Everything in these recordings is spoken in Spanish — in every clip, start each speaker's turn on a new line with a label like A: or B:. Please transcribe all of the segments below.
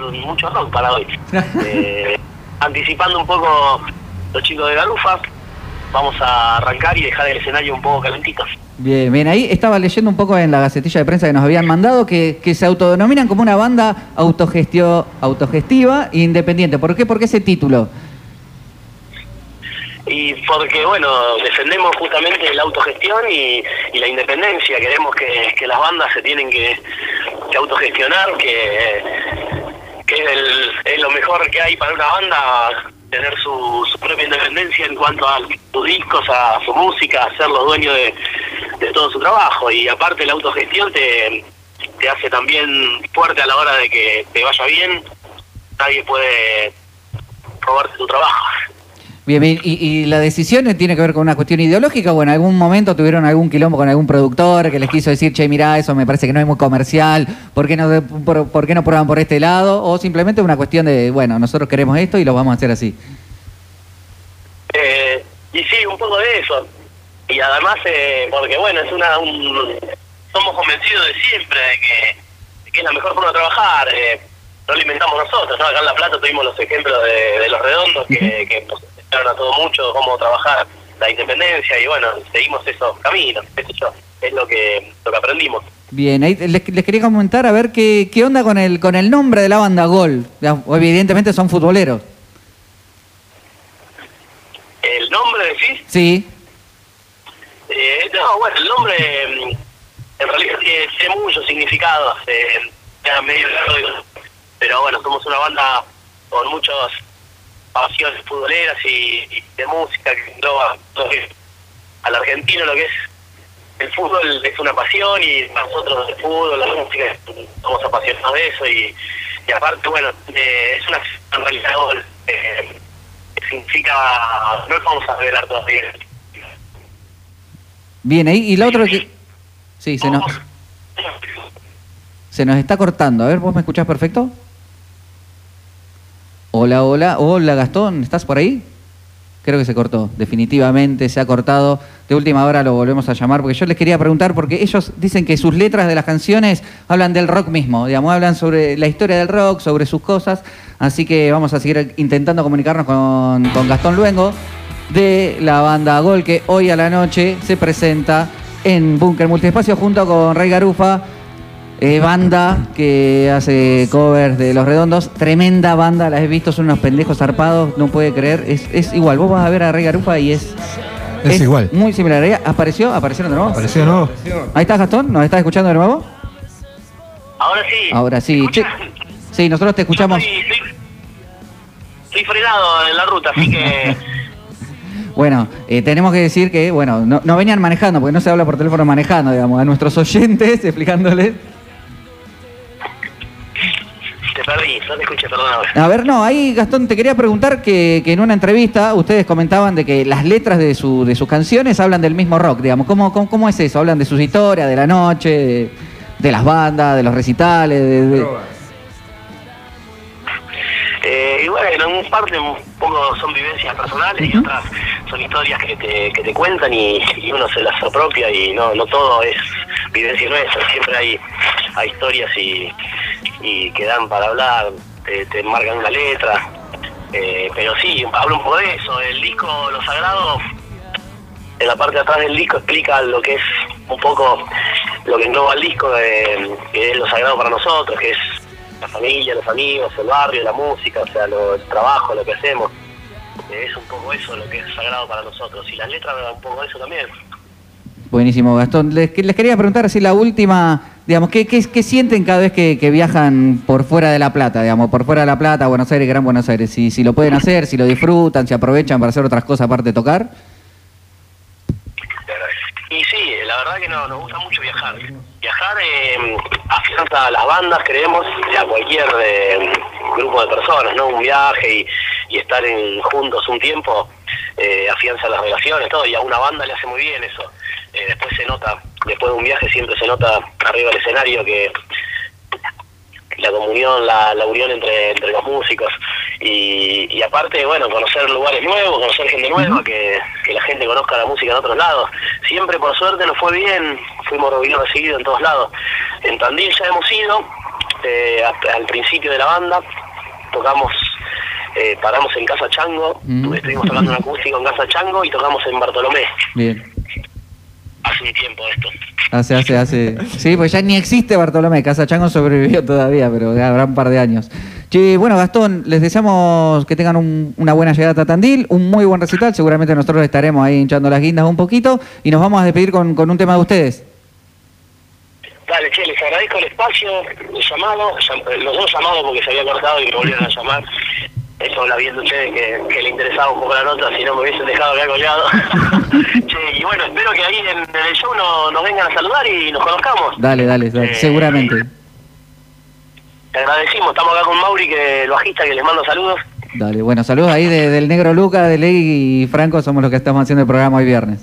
A: mucho rock para hoy. Anticipando un poco los chicos de Garufa, vamos a arrancar y dejar el escenario un poco calentito.
B: Bien, bien, ahí estaba leyendo un poco en la gacetilla de prensa que nos habían mandado que se autodenominan como una banda autogestiva e independiente. ¿Por qué? ¿Por qué ese título?
A: Y porque, bueno, defendemos justamente la autogestión y la independencia. Queremos que las bandas se tienen que autogestionar, que es lo mejor que hay para una banda, tener su propia independencia en cuanto a sus discos, a su música, ser los dueños de todo su trabajo. Y aparte la autogestión te hace también fuerte a la hora de que te vaya bien. Nadie puede robarte tu trabajo.
B: Bien, bien. ¿Y la decisión tiene que ver con una cuestión ideológica o en algún momento tuvieron algún quilombo con algún productor que les quiso decir, che, mirá, eso me parece que no es muy comercial, ¿por qué no prueban por este lado? O simplemente una cuestión de, bueno, nosotros queremos esto y lo vamos a hacer así?
A: Y sí, un poco de eso. Y además, porque bueno, somos convencidos de siempre de que es la mejor forma de trabajar. No lo inventamos nosotros, ¿no? Acá en La Plata tuvimos los ejemplos de Los Redondos que nos enseñaron a todo mucho cómo trabajar la independencia y bueno, seguimos esos caminos, qué sé yo, es lo que aprendimos.
B: Bien, ahí les quería comentar a ver qué onda con el nombre de la banda, Gol. Evidentemente son futboleros.
A: ¿El nombre decís?
B: Sí.
A: No, bueno, el nombre en realidad tiene muchos significados, queda medio largo, pero bueno, somos una banda con muchas pasiones futboleras y de música que engloba al argentino lo que es el fútbol. Es una pasión y nosotros el fútbol, la música, somos apasionados de eso y aparte, bueno, es una en realidad Gol, significa, no lo vamos a revelar todavía.
B: Bien, ahí, y la otra que... Sí, se nos está cortando. A ver, ¿vos me escuchás perfecto? Hola Gastón, ¿estás por ahí? Creo que se cortó, definitivamente se ha cortado. De última hora lo volvemos a llamar porque yo les quería preguntar, porque ellos dicen que sus letras de las canciones hablan del rock mismo, digamos, hablan sobre la historia del rock, sobre sus cosas, así que vamos a seguir intentando comunicarnos con Gastón Luengo de la banda Gol, que hoy a la noche se presenta en Búnker Multiespacio junto con Rey Garufa, banda que hace covers de Los Redondos, tremenda banda, la he visto, son unos pendejos zarpados, no puede creer, es igual, vos vas a ver a Rey Garufa y es igual. Muy similar. ¿Aparecieron de nuevo?
C: Apareció de nuevo.
B: Ahí está Gastón, ¿nos estás escuchando de nuevo?
A: Ahora sí.
B: Ahora sí. Sí, nosotros te escuchamos.
A: Estoy frenado en la ruta, así que...
B: Bueno, tenemos que decir que, bueno, no venían manejando, porque no se habla por teléfono manejando, digamos, a nuestros oyentes, explicándoles.
A: Te perdí, no te escuché, perdóname.
B: A ver, no, ahí Gastón, te quería preguntar que en una entrevista ustedes comentaban de que las letras de sus canciones hablan del mismo rock, digamos. ¿Cómo es eso? ¿Hablan de sus historias, de la noche, de las bandas, de los recitales?
A: Y bueno, en parte un poco son vivencias personales y otras son historias que te cuentan y uno se las apropia y no todo es vivencia nuestra, siempre hay historias y que dan para hablar, te marcan una letra, pero sí, hablo un poco de eso. El disco Lo Sagrado, en la parte de atrás del disco explica lo que es un poco lo que engloba el disco, que es lo sagrado para nosotros, que es la familia, los amigos, el barrio, la música, o sea, el trabajo, lo que hacemos. Es un poco eso lo que es sagrado para nosotros. Y las letras me dan un poco de eso también.
B: Buenísimo, Gastón. Les quería preguntar así la última, digamos, ¿qué sienten cada vez que viajan por fuera de La Plata, digamos, por fuera de La Plata, Buenos Aires, Gran Buenos Aires? Si lo pueden hacer, si lo disfrutan, si aprovechan para hacer otras cosas aparte de tocar.
A: Y sí, la verdad que nos gusta mucho viajar. Viajar afianza a las bandas, creemos, a cualquier grupo de personas, ¿no? Un viaje y estar juntos un tiempo afianza las relaciones, todo, y a una banda le hace muy bien eso. Después se nota, después de un viaje siempre se nota arriba del escenario que la comunión, la unión entre los músicos y aparte, bueno, conocer lugares nuevos, conocer gente nueva, que la gente conozca la música en otros lados. Siempre, por suerte, nos fue bien, fuimos bien recibidos en todos lados. En Tandil ya hemos ido, al principio de la banda, tocamos, paramos en Casa Chango, estuvimos tocando un acústico en Casa Chango y tocamos en Bartolomé.
B: Bien.
A: Hace un tiempo esto.
B: Hace. Sí, pues ya ni existe Bartolomé. Casa Chango sobrevivió todavía, pero habrá un par de años. Che, bueno, Gastón, les deseamos que tengan una buena llegada a Tandil, un muy buen recital. Seguramente nosotros estaremos ahí hinchando las guindas un poquito y nos vamos a despedir con un tema de ustedes.
A: Dale, che, les agradezco el espacio, el llamado, los dos llamados porque se había cortado y me volvieron a llamar. Eso la viendo ustedes que le interesaba un poco la nota, si no me hubiesen dejado acá colgado. Che, y bueno, espero que ahí en el show nos vengan a saludar y nos conozcamos.
B: Dale, seguramente.
A: Te agradecimos, estamos acá con Mauri, que el bajista, que les mando saludos.
B: Dale, bueno, saludos ahí del Negro Luca, de Ley y Franco, somos los que estamos haciendo el programa hoy viernes.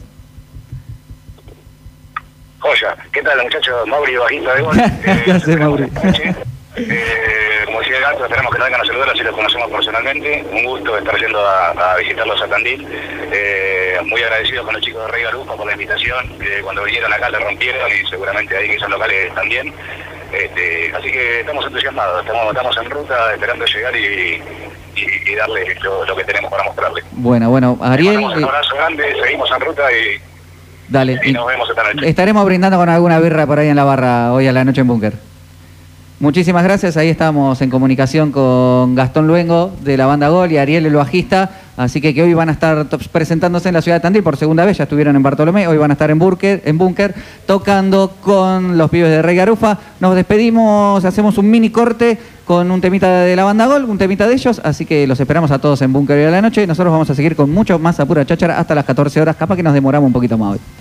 A: Joya, ¿qué tal muchachos? Mauri, bajista de gol.
B: ¿Qué hace, Mauri?
A: Como decía el gato, esperamos que nos vengan a saludar, así los conocemos personalmente. Un gusto estar yendo a visitarlos a Tandil. Muy agradecidos con los chicos de Rey Garufa por la invitación. Cuando vinieron acá le rompieron y seguramente ahí que son locales también. Así que estamos entusiasmados, estamos en ruta esperando llegar y darles lo que tenemos para mostrarles.
B: Bueno, Ariel...
A: Les mandamos un abrazo grande, seguimos en ruta
B: Dale,
A: y nos vemos esta noche.
B: Estaremos brindando con alguna birra por ahí en la barra hoy a la noche en Búnker. Muchísimas gracias, ahí estamos en comunicación con Gastón Luengo de la banda Gol y Ariel el bajista, así que hoy van a estar presentándose en la ciudad de Tandil por segunda vez, ya estuvieron en Bartolomé, hoy van a estar en Búnker tocando con los pibes de Rey Garufa. Nos despedimos, hacemos un mini corte con un temita de la banda Gol, un temita de ellos, así que los esperamos a todos en Búnker hoy a la noche. Nosotros vamos a seguir con mucho más a pura cháchara hasta las 14 horas, capaz que nos demoramos un poquito más hoy.